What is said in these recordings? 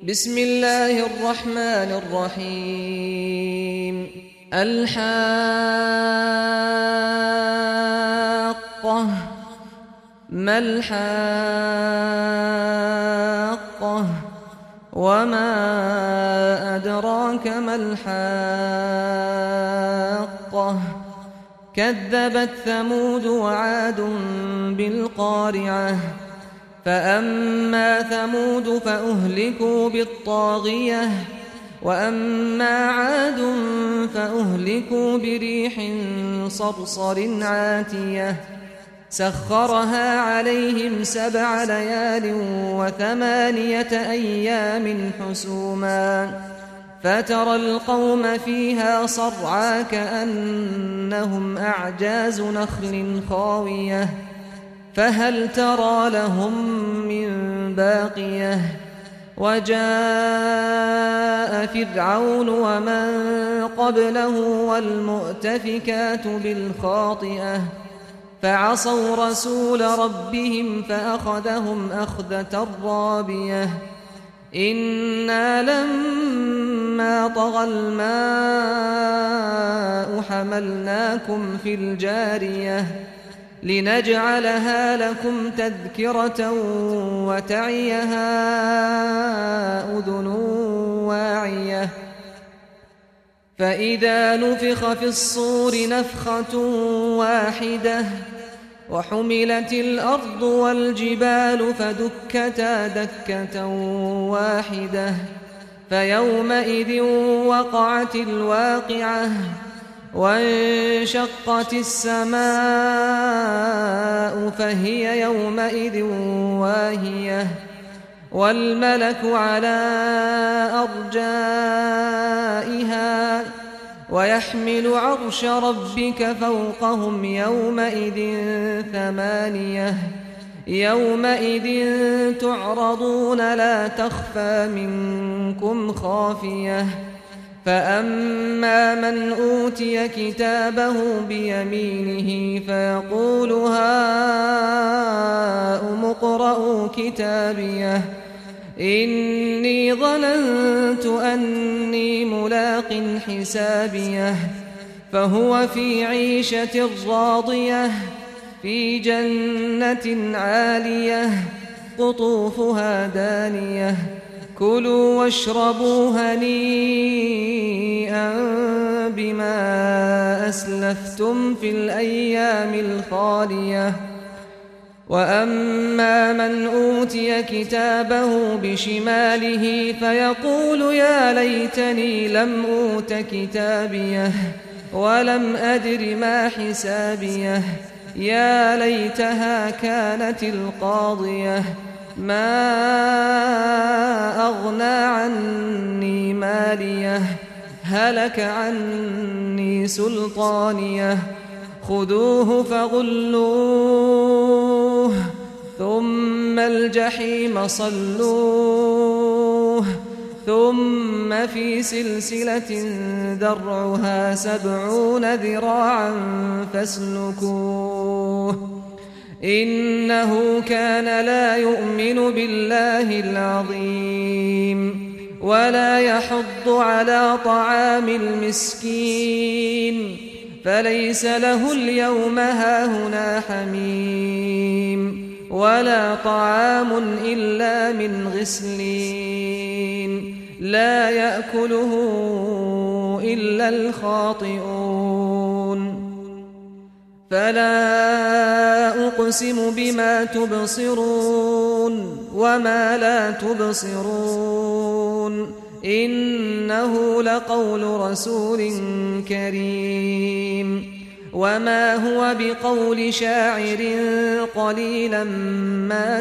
بسم الله الرحمن الرحيم. الحاقة ما الحاقة وما أدراك ما الحاقة كذبت ثمود وعاد بالقارعة فأما ثمود فأهلكوا بالطاغية وأما عاد فأهلكوا بريح صرصر عاتية سخرها عليهم 7 ليال و8 أيام حسوما فترى القوم فيها صرعى كأنهم أعجاز نخل خاوية فهل ترى لهم من باقية وجاء فرعون ومن قبله والمؤتفكات بالخاطئة فعصوا رسول ربهم فأخذهم أخذة رابية إنا لما طغى الماء حملناكم في الجارية لنجعلها لكم تذكرة وتعيها أذن واعية فإذا نفخ في الصور نفخة واحدة وحملت الأرض والجبال فدكتا دكة واحدة فيومئذ وقعت الواقعة وانشقت السماء فهي يومئذ واهية والملك على أرجائها ويحمل عرش ربك فوقهم يومئذ 8 يومئذ تعرضون لا تخفى منكم خافية فأما من أوتي كتابه بيمينه فيقول هاؤم اقرءوا كتابيه إني ظننت أني ملاق حسابيه فهو في عيشة راضية في جنة عالية قطوفها دانية كلوا واشربوا هنيئا بما أسلفتم في الأيام الخالية وأما من أوتي كتابه بشماله فيقول يا ليتني لم أوت كتابيه ولم أدر ما حسابيه يا ليتها كانت القاضية ما أغنى عني ماليه هلك عني سلطانيه خذوه فغلوه ثم الجحيم صلوه ثم في سلسلة ذرعها 70 ذراعا فاسلكوه إنه كان لا يؤمن بالله العظيم ولا يحض على طعام المسكين فليس له اليوم هاهنا حميم ولا طعام إلا من غسلين لا يأكله إلا الخاطئون فلا أقسم بما تبصرون وما لا تبصرون إنه لقول رسول كريم وما هو بقول شاعر قليلا ما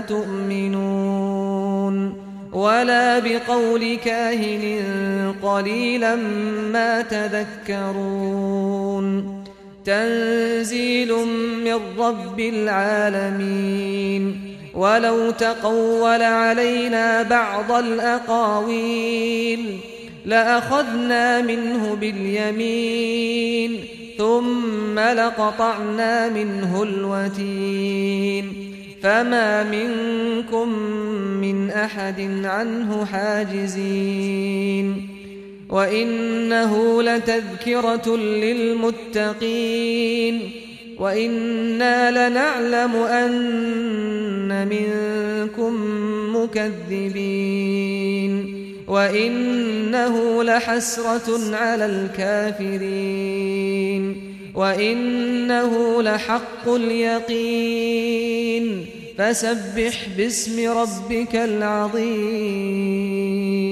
تؤمنون ولا بقول كاهن قليلا ما تذكرون تنزيل من رب العالمين ولو تقول علينا بعض الأقاويل لأخذنا منه باليمين ثم لقطعنا منه الوتين فما منكم من أحد عنه حاجزين وإنه لتذكرة للمتقين وإنا لنعلم أن منكم مكذبين وإنه لحسرة على الكافرين وإنه لحق اليقين فسبح باسم ربك العظيم